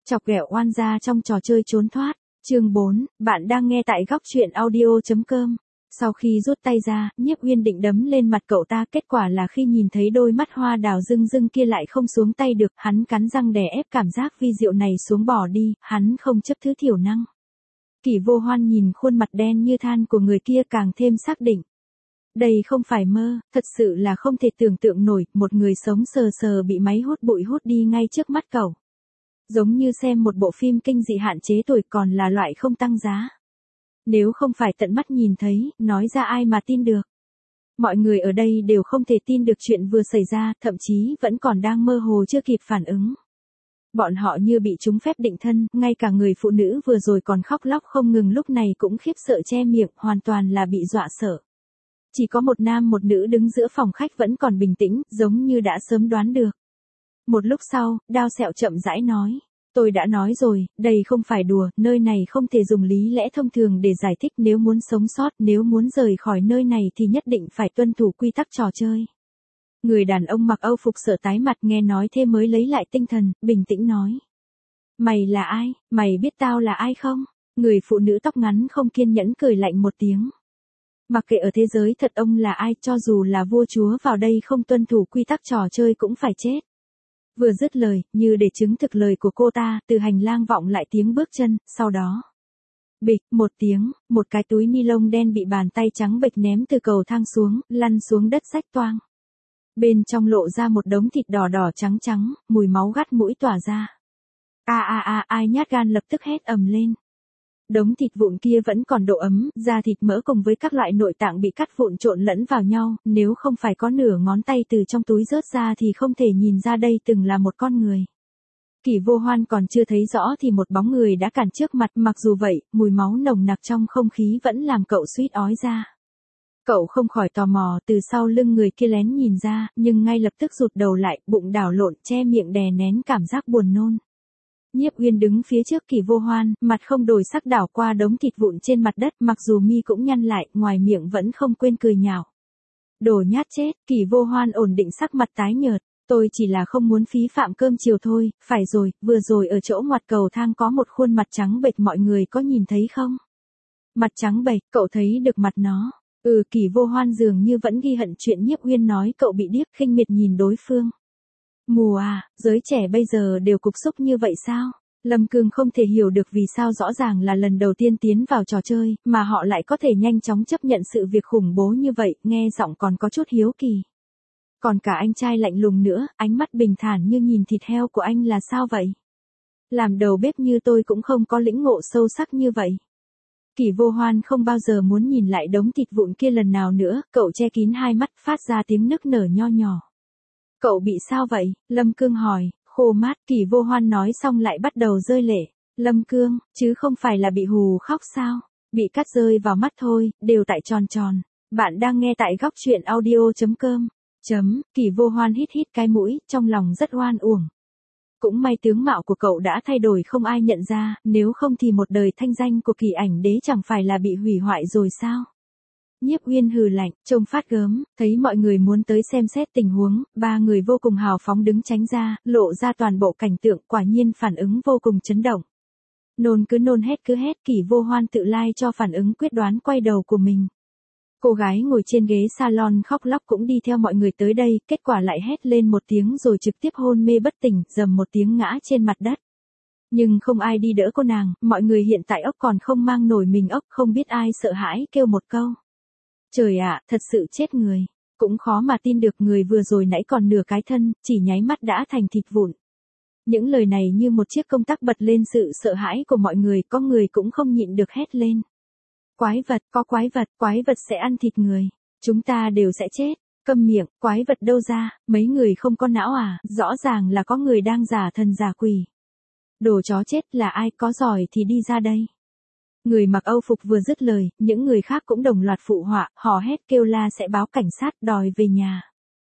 Chọc ghẹo oan gia trong trò chơi trốn thoát. Chương 4, bạn đang nghe tại góc truyện audio.com. Sau khi rút tay ra, Nhiếp Uyên định đấm lên mặt cậu ta, kết quả là khi nhìn thấy đôi mắt hoa đào rưng rưng kia lại không xuống tay được, hắn cắn răng đè ép cảm giác vi diệu này xuống bỏ đi, hắn không chấp thứ thiểu năng. Kỷ Vô Hoan nhìn khuôn mặt đen như than của người kia càng thêm xác định. Đây không phải mơ, thật sự là không thể tưởng tượng nổi, một người sống sờ sờ bị máy hút bụi hút đi ngay trước mắt cậu. Giống như xem một bộ phim kinh dị hạn chế tuổi, còn là loại không tăng giá. Nếu không phải tận mắt nhìn thấy, nói ra ai mà tin được. Mọi người ở đây đều không thể tin được chuyện vừa xảy ra, thậm chí vẫn còn đang mơ hồ chưa kịp phản ứng. Bọn họ như bị trúng phép định thân, ngay cả người phụ nữ vừa rồi còn khóc lóc không ngừng lúc này cũng khiếp sợ che miệng, hoàn toàn là bị dọa sợ. Chỉ có một nam một nữ đứng giữa phòng khách vẫn còn bình tĩnh, giống như đã sớm đoán được. Một lúc sau, Đao Sẹo chậm rãi nói. Tôi đã nói rồi, đây không phải đùa, nơi này không thể dùng lý lẽ thông thường để giải thích, nếu muốn sống sót, nếu muốn rời khỏi nơi này thì nhất định phải tuân thủ quy tắc trò chơi. Người đàn ông mặc âu phục sợ tái mặt nghe nói thế mới lấy lại tinh thần, bình tĩnh nói. Mày là ai, mày biết tao là ai không? Người phụ nữ tóc ngắn không kiên nhẫn cười lạnh một tiếng. Mặc kệ ở thế giới thật ông là ai, cho dù là vua chúa vào đây không tuân thủ quy tắc trò chơi cũng phải chết. Vừa dứt lời, như để chứng thực lời của cô ta, từ hành lang vọng lại tiếng bước chân, sau đó. Bịch, một tiếng, một cái túi ni lông đen bị bàn tay trắng bệch ném từ cầu thang xuống, lăn xuống đất rách toang. Bên trong lộ ra một đống thịt đỏ đỏ trắng trắng, mùi máu gắt mũi tỏa ra. Ai nhát gan lập tức hét ầm lên. Đống thịt vụn kia vẫn còn độ ấm, da thịt mỡ cùng với các loại nội tạng bị cắt vụn trộn lẫn vào nhau, nếu không phải có nửa ngón tay từ trong túi rớt ra thì không thể nhìn ra đây từng là một con người. Kỷ Vô Hoan còn chưa thấy rõ thì một bóng người đã cản trước mặt, mặc dù vậy, mùi máu nồng nặc trong không khí vẫn làm cậu suýt ói ra. Cậu không khỏi tò mò, từ sau lưng người kia lén nhìn ra, nhưng ngay lập tức rụt đầu lại, bụng đảo lộn, che miệng đè nén cảm giác buồn nôn. Nhiếp Uyên đứng phía trước Kỷ Vô Hoan, mặt không đổi sắc đảo qua đống thịt vụn trên mặt đất, mặc dù mi cũng nhăn lại, ngoài miệng vẫn không quên cười nhạo. Đồ nhát chết, Kỷ Vô Hoan ổn định sắc mặt tái nhợt, tôi chỉ là không muốn phí phạm cơm chiều thôi, phải rồi, vừa rồi ở chỗ ngoặt cầu thang có một khuôn mặt trắng bệch, mọi người có nhìn thấy không? Mặt trắng bệch, cậu thấy được mặt nó? Kỷ Vô Hoan dường như vẫn ghi hận chuyện Nhiếp Uyên nói, cậu bị điếc, khinh miệt nhìn đối phương. Mù à, giới trẻ bây giờ đều cục xúc như vậy sao? Lâm Cương không thể hiểu được vì sao rõ ràng là lần đầu tiên tiến vào trò chơi, mà họ lại có thể nhanh chóng chấp nhận sự việc khủng bố như vậy, nghe giọng còn có chút hiếu kỳ. Còn cả anh trai lạnh lùng nữa, ánh mắt bình thản như nhìn thịt heo của anh là sao vậy? Làm đầu bếp như tôi cũng không có lĩnh ngộ sâu sắc như vậy. Kỷ Vô Hoan không bao giờ muốn nhìn lại đống thịt vụn kia lần nào nữa, cậu che kín hai mắt, phát ra tiếng nức nở nho nhỏ. Cậu bị sao vậy? Lâm Cương hỏi, khô mát. Kỷ Vô Hoan nói xong lại bắt đầu rơi lệ. Lâm Cương, chứ không phải là bị hù khóc sao? Bị cắt rơi vào mắt thôi, đều tại tròn tròn. Bạn đang nghe tại góc truyện audio.com. Kỷ Vô Hoan hít hít cái mũi, trong lòng rất oan uổng. Cũng may tướng mạo của cậu đã thay đổi không ai nhận ra, nếu không thì một đời thanh danh của Kỳ Ảnh Đế chẳng phải là bị hủy hoại rồi sao? Nhiếp Uyên hừ lạnh, trông phát gớm, thấy mọi người muốn tới xem xét tình huống, ba người vô cùng hào phóng đứng tránh ra, lộ ra toàn bộ cảnh tượng, quả nhiên phản ứng vô cùng chấn động. Nôn cứ nôn hét cứ hét, Kỷ Vô Hoan tự lai cho phản ứng quyết đoán quay đầu của mình. Cô gái ngồi trên ghế salon khóc lóc cũng đi theo mọi người tới đây, kết quả lại hét lên một tiếng rồi trực tiếp hôn mê bất tỉnh, rầm một tiếng ngã trên mặt đất. Nhưng không ai đi đỡ cô nàng, mọi người hiện tại ốc còn không mang nổi mình ốc, không biết ai sợ hãi kêu một câu. Trời ạ, thật sự chết người. Cũng khó mà tin được người vừa rồi nãy còn nửa cái thân, chỉ nháy mắt đã thành thịt vụn. Những lời này như một chiếc công tắc bật lên sự sợ hãi của mọi người, có người cũng không nhịn được hét lên. Quái vật, có quái vật sẽ ăn thịt người. Chúng ta đều sẽ chết. Câm miệng, quái vật đâu ra, mấy người không có não à, rõ ràng là có người đang giả thần giả quỷ. Đồ chó chết, là ai, có giỏi thì đi ra đây. Người mặc âu phục vừa dứt lời, những người khác cũng đồng loạt phụ họa, hò hét kêu la sẽ báo cảnh sát, đòi về nhà.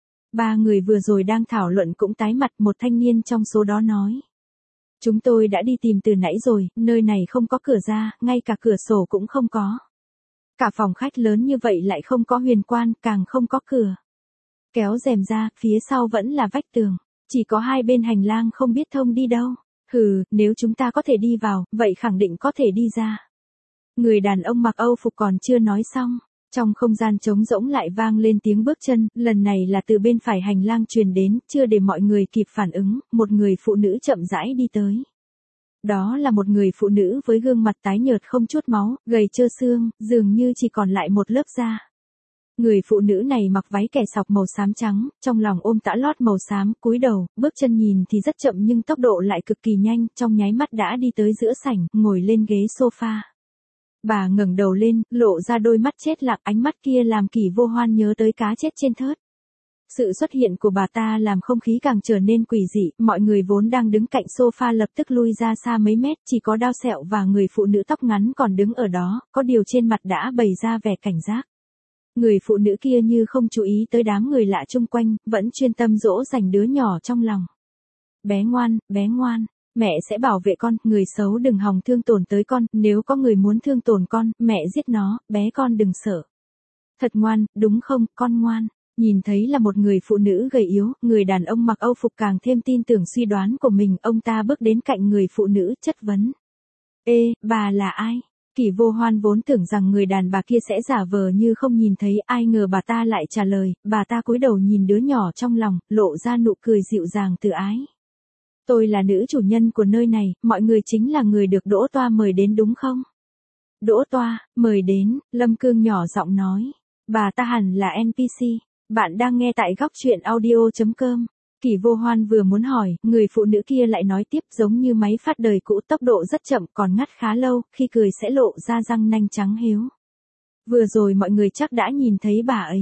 Ba người vừa rồi đang thảo luận cũng tái mặt, một thanh niên trong số đó nói. Chúng tôi đã đi tìm từ nãy rồi, nơi này không có cửa ra, ngay cả cửa sổ cũng không có. Cả phòng khách lớn như vậy lại không có huyền quan, càng không có cửa. Kéo rèm ra, phía sau vẫn là vách tường, chỉ có hai bên hành lang không biết thông đi đâu. Hừ, nếu chúng ta có thể đi vào, vậy khẳng định có thể đi ra. Người đàn ông mặc Âu phục còn chưa nói xong. Trong không gian trống rỗng lại vang lên tiếng bước chân, lần này là từ bên phải hành lang truyền đến, chưa để mọi người kịp phản ứng, một người phụ nữ chậm rãi đi tới. Đó là một người phụ nữ với gương mặt tái nhợt không chút máu, gầy trơ xương, dường như chỉ còn lại một lớp da. Người phụ nữ này mặc váy kẻ sọc màu xám trắng, trong lòng ôm tã lót màu xám, cúi đầu, bước chân nhìn thì rất chậm nhưng tốc độ lại cực kỳ nhanh, trong nháy mắt đã đi tới giữa sảnh, ngồi lên ghế sofa. Bà ngẩng đầu lên, lộ ra đôi mắt chết lặng, ánh mắt kia làm Kỷ Vô Hoan nhớ tới cá chết trên thớt. Sự xuất hiện của bà ta làm không khí càng trở nên quỷ dị, mọi người vốn đang đứng cạnh sofa lập tức lui ra xa mấy mét, chỉ có Đao Sẹo và người phụ nữ tóc ngắn còn đứng ở đó, có điều trên mặt đã bày ra vẻ cảnh giác. Người phụ nữ kia như không chú ý tới đám người lạ chung quanh, vẫn chuyên tâm dỗ dành đứa nhỏ trong lòng. Bé ngoan, mẹ sẽ bảo vệ con, người xấu đừng hòng thương tổn tới con, nếu có người muốn thương tổn con, mẹ giết nó, bé con đừng sợ. Thật ngoan, đúng không, con ngoan. Nhìn thấy là một người phụ nữ gầy yếu, người đàn ông mặc Âu phục càng thêm tin tưởng suy đoán của mình, ông ta bước đến cạnh người phụ nữ, chất vấn. Ê, bà là ai? Kỷ Vô Hoan vốn tưởng rằng người đàn bà kia sẽ giả vờ như không nhìn thấy, ai ngờ bà ta lại trả lời, bà ta cúi đầu nhìn đứa nhỏ trong lòng, lộ ra nụ cười dịu dàng từ ái. Tôi là nữ chủ nhân của nơi này, mọi người chính là người được Đỗ Toa mời đến đúng không? Đỗ Toa, mời đến, Lâm Cương nhỏ giọng nói. Bà ta hẳn là NPC. Bạn đang nghe tại góc truyện audio.com. Kỷ Vô Hoan vừa muốn hỏi, người phụ nữ kia lại nói tiếp giống như máy phát đời cũ, tốc độ rất chậm còn ngắt khá lâu, khi cười sẽ lộ ra răng nanh trắng hiếu. Vừa rồi mọi người chắc đã nhìn thấy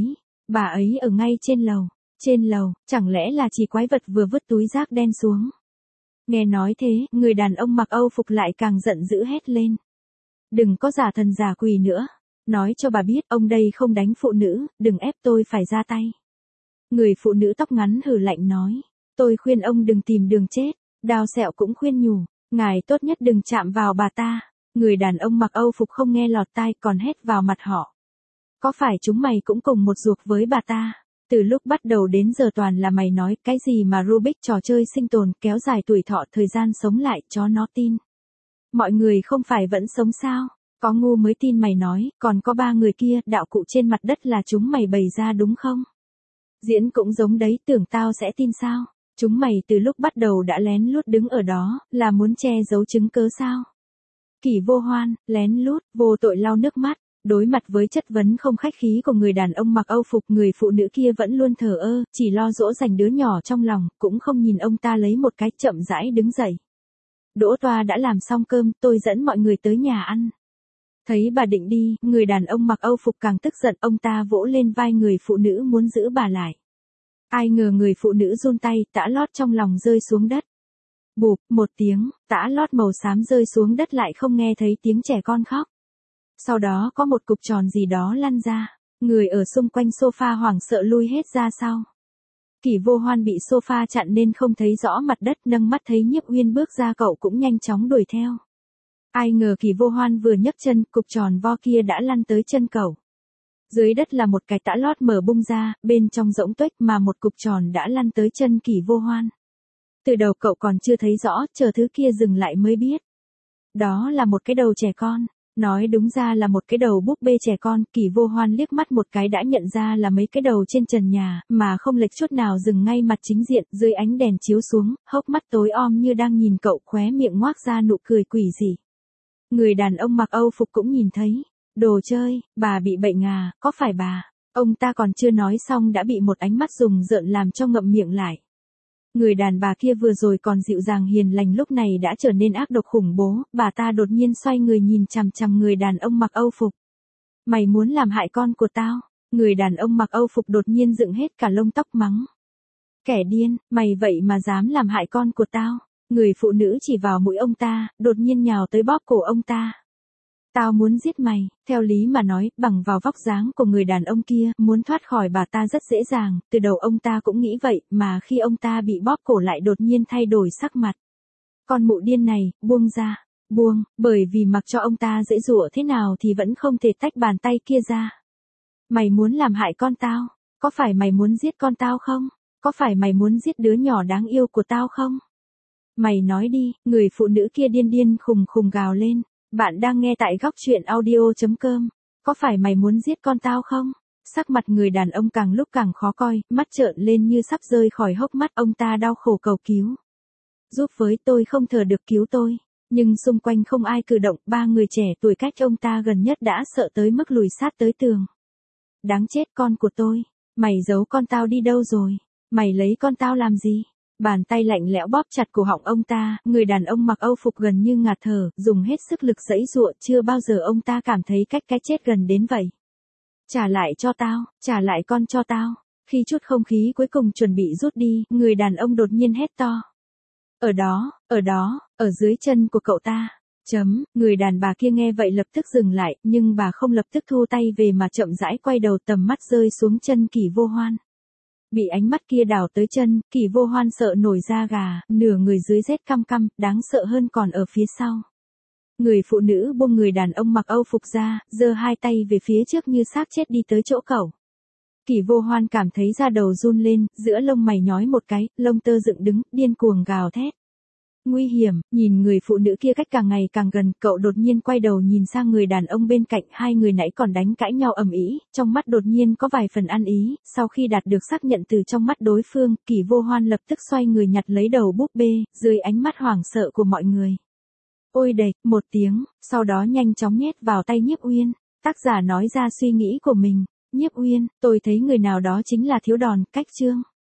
bà ấy ở ngay trên lầu, chẳng lẽ là chỉ quái vật vừa vứt túi rác đen xuống. Nghe nói thế, người đàn ông mặc Âu phục lại càng giận dữ hét lên. Đừng có giả thần giả quỷ nữa. Nói cho bà biết, ông đây không đánh phụ nữ, đừng ép tôi phải ra tay. Người phụ nữ tóc ngắn hừ lạnh nói. Tôi khuyên ông đừng tìm đường chết. Đao Sẹo cũng khuyên nhủ. Ngài tốt nhất đừng chạm vào bà ta. Người đàn ông mặc Âu phục không nghe lọt tai còn hét vào mặt họ. Có phải chúng mày cũng cùng một ruột với bà ta? Từ lúc bắt đầu đến giờ toàn là mày nói cái gì mà Rubik trò chơi sinh tồn kéo dài tuổi thọ thời gian sống lại cho nó tin. Mọi người không phải vẫn sống sao? Có ngu mới tin mày nói, còn có 3 người kia, đạo cụ trên mặt đất là chúng mày bày ra đúng không? Diễn cũng giống đấy, tưởng tao sẽ tin sao? Chúng mày từ lúc bắt đầu đã lén lút đứng ở đó, là muốn che giấu chứng cớ sao? Kỷ Vô Hoan, lén lút, vô tội lau nước mắt. Đối mặt với chất vấn không khách khí của người đàn ông mặc Âu phục, người phụ nữ kia vẫn luôn thờ ơ, chỉ lo dỗ dành đứa nhỏ trong lòng, cũng không nhìn ông ta lấy một cái, chậm rãi đứng dậy. Đỗ Toa đã làm xong cơm, tôi dẫn mọi người tới nhà ăn. Thấy bà định đi, người đàn ông mặc Âu phục càng tức giận, ông ta vỗ lên vai người phụ nữ muốn giữ bà lại. Ai ngờ người phụ nữ run tay, tã lót trong lòng rơi xuống đất. Bụp, một tiếng, tã lót màu xám rơi xuống đất lại không nghe thấy tiếng trẻ con khóc. Sau đó có một cục tròn gì đó lăn ra, người ở xung quanh sofa hoảng sợ lui hết ra sau. Kỷ Vô Hoan bị sofa chặn nên không thấy rõ mặt đất, nâng mắt thấy Nhiếp Uyên bước ra cậu cũng nhanh chóng đuổi theo. Ai ngờ Kỷ Vô Hoan vừa nhấc chân, cục tròn vo kia đã lăn tới chân cậu. Dưới đất là một cái tã lót mở bung ra, bên trong rỗng tuếch mà một cục tròn đã lăn tới chân Kỷ Vô Hoan. Từ đầu cậu còn chưa thấy rõ, chờ thứ kia dừng lại mới biết. Đó là một cái đầu trẻ con. Nói đúng ra là một cái đầu búp bê trẻ con, Kỷ Vô Hoan liếc mắt một cái đã nhận ra là mấy cái đầu trên trần nhà, mà không lệch chút nào dừng ngay mặt chính diện, dưới ánh đèn chiếu xuống, hốc mắt tối om như đang nhìn cậu, khóe miệng ngoác ra nụ cười quỷ dị. Người đàn ông mặc Âu phục cũng nhìn thấy. Đồ chơi, bà bị bệnh à, có phải bà? Ông ta còn chưa nói xong đã bị một ánh mắt rùng rợn làm cho ngậm miệng lại. Người đàn bà kia vừa rồi còn dịu dàng hiền lành lúc này đã trở nên ác độc khủng bố, bà ta đột nhiên xoay người nhìn chằm chằm người đàn ông mặc Âu phục. Mày muốn làm hại con của tao? Người đàn ông mặc Âu phục đột nhiên dựng hết cả lông tóc mắng. Kẻ điên, mày vậy mà dám làm hại con của tao? Người phụ nữ chỉ vào mũi ông ta, đột nhiên nhào tới bóp cổ ông ta. Tao muốn giết mày, theo lý mà nói, bằng vào vóc dáng của người đàn ông kia, muốn thoát khỏi bà ta rất dễ dàng, từ đầu ông ta cũng nghĩ vậy, mà khi ông ta bị bóp cổ lại đột nhiên thay đổi sắc mặt. Con mụ điên này, buông ra, buông, bởi vì mặc cho ông ta dễ dụa thế nào thì vẫn không thể tách bàn tay kia ra. Mày muốn làm hại con tao, có phải mày muốn giết con tao không? Có phải mày muốn giết đứa nhỏ đáng yêu của tao không? Mày nói đi, người phụ nữ kia điên điên khùng khùng gào lên. Bạn đang nghe tại góc chuyện audio.com. Có phải mày muốn giết con tao không? Sắc mặt người đàn ông càng lúc càng khó coi, mắt trợn lên như sắp rơi khỏi hốc mắt, ông ta đau khổ cầu cứu. Giúp với, tôi không thở được, cứu tôi. Nhưng xung quanh không ai cử động, ba người trẻ tuổi cách ông ta gần nhất đã sợ tới mức lùi sát tới tường. Đáng chết, con của tôi. Mày giấu con tao đi đâu rồi? Mày lấy con tao làm gì? Bàn tay lạnh lẽo bóp chặt cổ họng ông ta, người đàn ông mặc âu phục gần như ngạt thở, dùng hết sức lực giãy giụa, chưa bao giờ ông ta cảm thấy cách cái chết gần đến vậy. Trả lại cho tao, trả lại con cho tao. Khi chút không khí cuối cùng chuẩn bị rút đi, người đàn ông đột nhiên hét to. Ở đó, ở dưới chân của cậu ta. Người đàn bà kia nghe vậy lập tức dừng lại, nhưng bà không lập tức thu tay về mà chậm rãi quay đầu, tầm mắt rơi xuống chân Kỷ Vô Hoan. Bị ánh mắt kia đảo tới chân, Kỷ Vô Hoan sợ nổi da gà, nửa người dưới rét căm căm, đáng sợ hơn còn ở phía sau. Người phụ nữ buông người đàn ông mặc âu phục ra, giơ hai tay về phía trước như xác chết đi tới chỗ cẩu. Kỷ Vô Hoan cảm thấy da đầu run lên, giữa lông mày nhói một cái, lông tơ dựng đứng, điên cuồng gào thét. Nguy hiểm, nhìn người phụ nữ kia cách càng ngày càng gần, cậu đột nhiên quay đầu nhìn sang người đàn ông bên cạnh, hai người nãy còn đánh cãi nhau ầm ĩ, trong mắt đột nhiên có vài phần ăn ý, sau khi đạt được xác nhận từ trong mắt đối phương, Kỷ Vô Hoan lập tức xoay người nhặt lấy đầu búp bê, dưới ánh mắt hoảng sợ của mọi người. Ôi đệt, một tiếng, sau đó nhanh chóng nhét vào tay Nhiếp Uyên. Tác giả nói ra suy nghĩ của mình. Nhiếp Uyên, tôi thấy người nào đó chính là Thiếu Đòn, cách chương.